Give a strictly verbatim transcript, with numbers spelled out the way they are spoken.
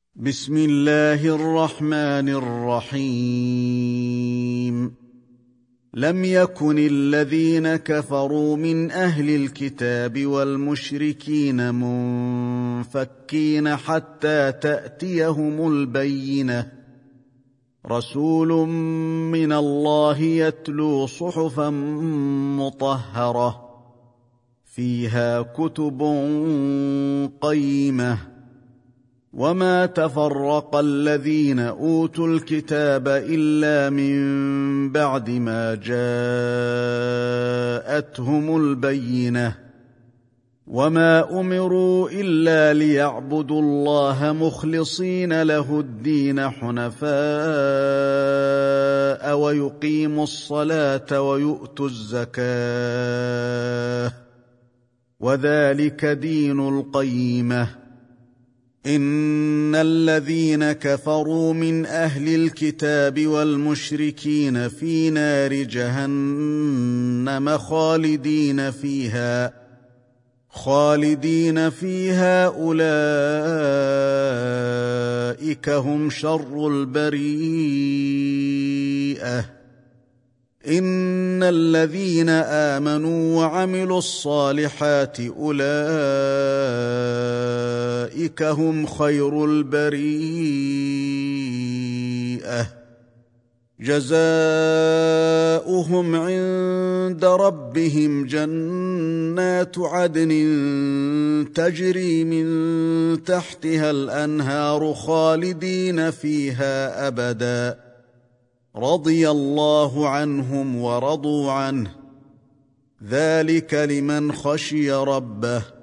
بسم الله الرحمن الرحيم لم يكن الذين كفروا من أهل الكتاب والمشركين منفكين حتى تأتيهم البينة رسول من الله يتلو صحفا مطهرة فيها كتب قيمة وما تفرق الذين أوتوا الكتاب إلا من بعد ما جاءتهم البينة وما أمروا إلا ليعبدوا الله مخلصين له الدين حنفاء ويقيموا الصلاة ويؤتوا الزكاة وذلك دين القيمة إن الذين كفروا من أهل الكتاب والمشركين في نار جهنم خالدين فيها خالدين فيها أولئك هم شر البريئة إن الذين آمنوا وعملوا الصالحات أولئك هم خير البريئة جزاؤهم عند ربهم جنات عدن تجري من تحتها الأنهار خالدين فيها أبداً رضي الله عنهم ورضوا عنه ذلك لمن خشي ربه